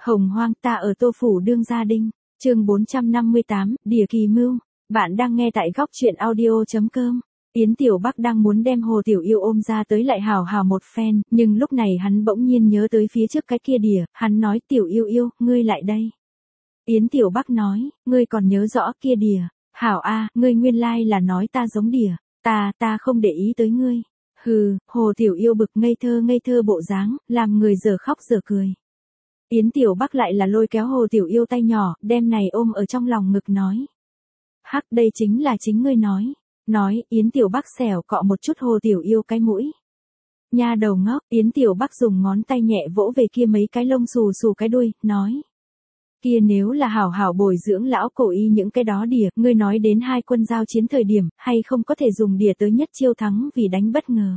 Hồng hoang ta ở Tô Phủ đương gia đinh, chương 458, Đỉa Kỳ Mưu. Bạn đang nghe tại góc truyện audio.com. Yến Tiểu Bắc đang muốn đem Hồ Tiểu Yêu ôm ra tới lại hào hào một phen, nhưng lúc này hắn bỗng nhiên nhớ tới phía trước cái kia đỉa, hắn nói Tiểu Yêu Yêu, ngươi lại đây. Yến Tiểu Bắc nói, ngươi còn nhớ rõ kia đỉa, hảo a, ngươi nguyên lai là nói ta giống đỉa, ta không để ý tới ngươi. Hừ, Hồ Tiểu Yêu bực ngây thơ bộ dáng, làm người giờ khóc giờ cười. Yến Tiểu Bắc lại là lôi kéo Hồ Tiểu Yêu tay nhỏ, đem này ôm ở trong lòng ngực nói. Hắc, đây chính là chính ngươi nói. Nói, Yến Tiểu Bắc xẻo cọ một chút Hồ Tiểu Yêu cái mũi. Nha đầu ngốc, Yến Tiểu Bắc dùng ngón tay nhẹ vỗ về kia mấy cái lông xù xù cái đuôi, nói. Kia nếu là hảo hảo bồi dưỡng lão cổ y những cái đó đỉa, ngươi nói đến hai quân giao chiến thời điểm, hay không có thể dùng đỉa tới nhất chiêu thắng vì đánh bất ngờ.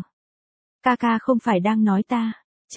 Ca không phải đang nói ta.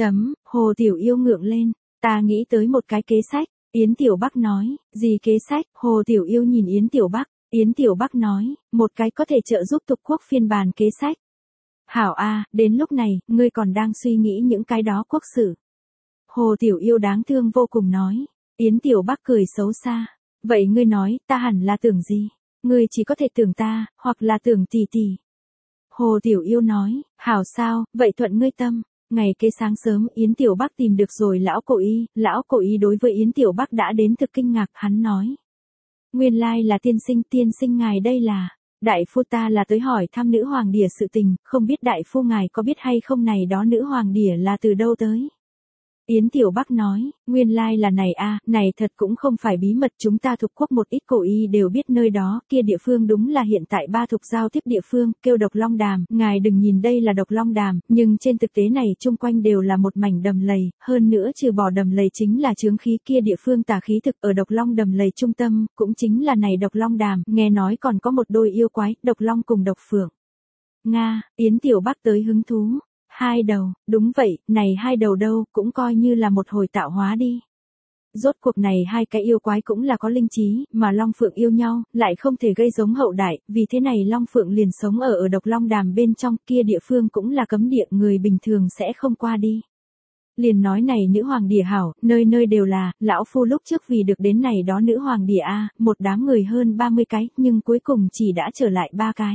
Hồ Tiểu Yêu ngượng lên. Ta nghĩ tới một cái kế sách. Yến Tiểu Bắc nói, gì kế sách? Hồ Tiểu Yêu nhìn Yến Tiểu Bắc. Yến Tiểu Bắc nói, một cái có thể trợ giúp tục quốc phiên bản kế sách. Hảo a, đến lúc này, ngươi còn đang suy nghĩ những cái đó quốc sử. Hồ Tiểu Yêu đáng thương vô cùng nói. Yến Tiểu Bắc cười xấu xa. Vậy ngươi nói, ta hẳn là tưởng gì? Ngươi chỉ có thể tưởng ta, hoặc là tưởng tỷ tỷ. Hồ Tiểu Yêu nói, hảo sao, vậy thuận ngươi tâm. Ngày kế sáng sớm, Yến Tiểu Bắc tìm được rồi lão cổ y đối với Yến Tiểu Bắc đã đến thực kinh ngạc, hắn nói. Nguyên lai là tiên sinh ngài đây là, đại phu ta là tới hỏi thăm nữ hoàng đỉa sự tình, không biết đại phu ngài có biết hay không này đó nữ hoàng đỉa là từ đâu tới. Yến Tiểu Bắc nói, nguyên lai là này a, này thật cũng không phải bí mật, chúng ta thuộc quốc một ít cổ y đều biết nơi đó, kia địa phương đúng là hiện tại ba thuộc giao tiếp địa phương, kêu Độc Long Đàm, ngài đừng nhìn đây là Độc Long Đàm, nhưng trên thực tế này chung quanh đều là một mảnh đầm lầy, hơn nữa trừ bỏ đầm lầy chính là chướng khí, kia địa phương tà khí thực ở Độc Long đầm lầy trung tâm, cũng chính là này Độc Long Đàm, nghe nói còn có một đôi yêu quái, Độc Long cùng Độc Phượng. Nga, Yến Tiểu Bắc tới hứng thú. Hai đầu, đúng vậy, này hai đầu đâu, cũng coi như là một hồi tạo hóa đi. Rốt cuộc này hai cái yêu quái cũng là có linh trí, mà Long Phượng yêu nhau, lại không thể gây giống hậu đại, vì thế này Long Phượng liền sống ở Độc Long Đàm bên trong, kia địa phương cũng là cấm địa, người bình thường sẽ không qua đi. Liền nói này nữ hoàng đỉa hảo, nơi nơi đều là, lão phu lúc trước vì được đến này đó nữ hoàng đỉa a, một đám người hơn 30 cái, nhưng cuối cùng chỉ đã trở lại 3 cái.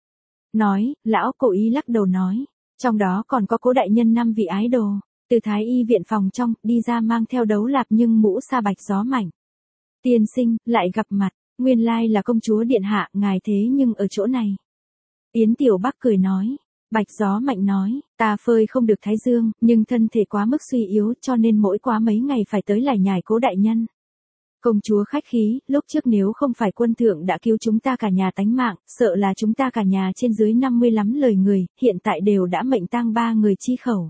Nói, lão cổ y lắc đầu nói. Trong đó còn có Cố đại nhân 5 vị ái đồ, từ Thái y viện phòng trong, đi ra mang theo đấu lạp nhưng mũ sa bạch gió mảnh. Tiên sinh, lại gặp mặt, nguyên lai là công chúa điện hạ, ngài thế nhưng ở chỗ này. Yến Tiểu Bắc cười nói, bạch gió mạnh nói, ta phơi không được thái dương, nhưng thân thể quá mức suy yếu cho nên mỗi quá mấy ngày phải tới lải nhải Cố đại nhân. Công chúa khách khí, lúc trước nếu không phải quân thượng đã cứu chúng ta cả nhà tánh mạng, sợ là chúng ta cả nhà trên dưới 50 lắm lời người, hiện tại đều đã mệnh tang 3 người chi khẩu.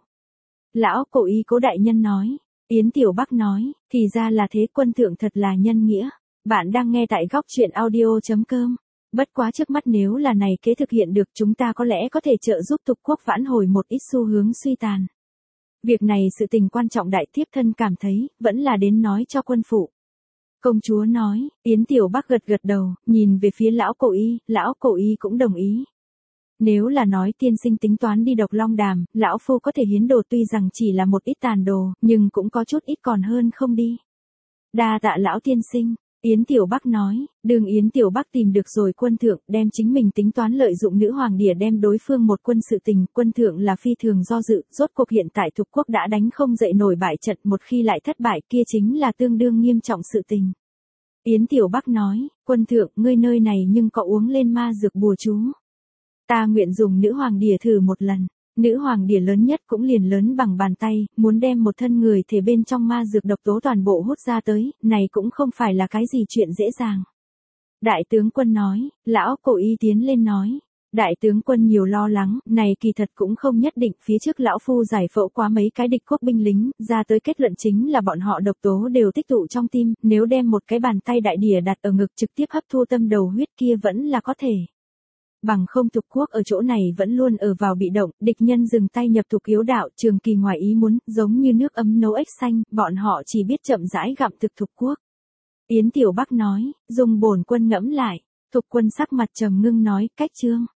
Lão cổ y Cố đại nhân nói, Yến Tiểu Bắc nói, thì ra là thế, quân thượng thật là nhân nghĩa. Bạn đang nghe tại góc truyện audio.com. Bất quá trước mắt nếu là này kế thực hiện được, chúng ta có lẽ có thể trợ giúp tục quốc vãn hồi một ít xu hướng suy tàn. Việc này sự tình quan trọng, đại thiếp thân cảm thấy, vẫn là đến nói cho quân phụ. Công chúa nói, Yến Tiểu Bắc gật đầu, nhìn về phía lão cổ y cũng đồng ý. Nếu là nói tiên sinh tính toán đi Độc Long Đàm, lão phu có thể hiến đồ, tuy rằng chỉ là một ít tàn đồ, nhưng cũng có chút ít còn hơn không đi. Đa tạ lão tiên sinh, Yến Tiểu Bắc nói, đường Yến Tiểu Bắc tìm được rồi quân thượng, đem chính mình tính toán lợi dụng nữ hoàng đỉa đem đối phương một quân sự tình, quân thượng là phi thường do dự, rốt cuộc hiện tại thuộc quốc đã đánh không dậy nổi bại trận, một khi lại thất bại kia chính là tương đương nghiêm trọng sự tình. Yến Tiểu Bắc nói, quân thượng, ngươi nơi này nhưng có uống lên ma dược bùa chú. Ta nguyện dùng nữ hoàng đỉa thử một lần, nữ hoàng đỉa lớn nhất cũng liền lớn bằng bàn tay, muốn đem một thân người thể bên trong ma dược độc tố toàn bộ hút ra tới, này cũng không phải là cái gì chuyện dễ dàng. Đại tướng quân nói, lão cổ y tiến lên nói. Đại tướng quân nhiều lo lắng, này kỳ thật cũng không nhất định, phía trước lão phu giải phẫu quá mấy cái địch quốc binh lính, ra tới kết luận chính là bọn họ độc tố đều tích tụ trong tim, nếu đem một cái bàn tay đại đỉa đặt ở ngực trực tiếp hấp thu tâm đầu huyết kia vẫn là có thể. Bằng không tục quốc ở chỗ này vẫn luôn ở vào bị động, địch nhân dừng tay nhập tục yếu đạo, trường kỳ ngoài ý muốn, giống như nước ấm nấu ếch xanh, bọn họ chỉ biết chậm rãi gặm thực tục quốc. Yến Tiểu Bắc nói, dùng bổn quân ngẫm lại, Thục quân sắc mặt trầm ngưng nói, cách trương.